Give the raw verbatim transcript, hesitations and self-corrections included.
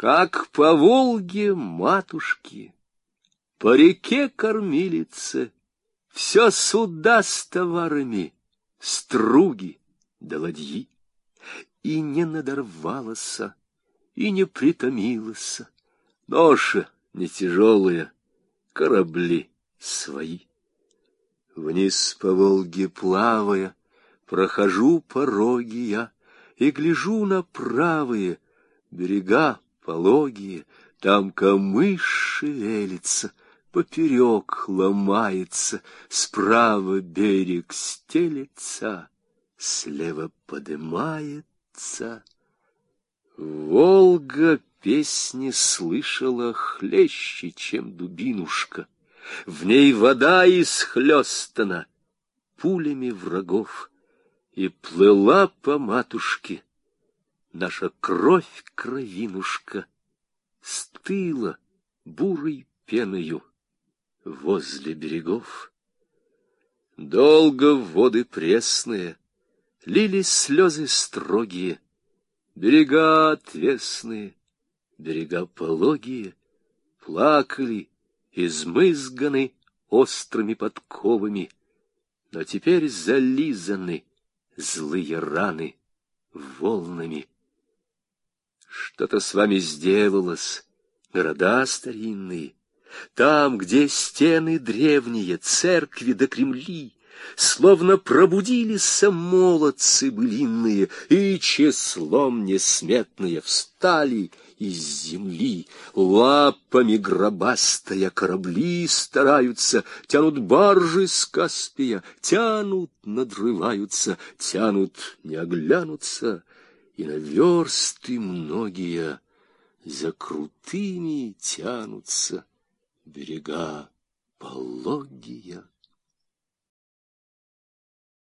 Как по Волге матушки, по реке кормилице, все суда с товарами, струги да ладьи. И не надорвалась, и не притомилась, ноша не тяжелая, корабли свои. Вниз по Волге плавая, прохожу пороги я и гляжу на правые берега пологие, там камыш шевелится, поперек ломается, справа берег стелется, слева подымается. Волга песни слышала хлеще, чем дубинушка. В ней вода исхлёстана пулями врагов, и плыла по матушке наша кровь-кровинушка, стыла бурой пеною возле берегов. Долго в воды пресные лились слезы строгие, берега отвесные, берега пологие, плакали, измызганы острыми подковами, но теперь зализаны злые раны волнами. Что-то с вами сделалось, города старинные, там, где стены древние, церкви да Кремли, словно пробудились молодцы былинные, и числом несметные встали из земли. Лапами гробастая корабли стараются, тянут баржи с Каспия, тянут, надрываются, тянут, не оглянутся, и на версты многие за крутыми тянутся берега пологие.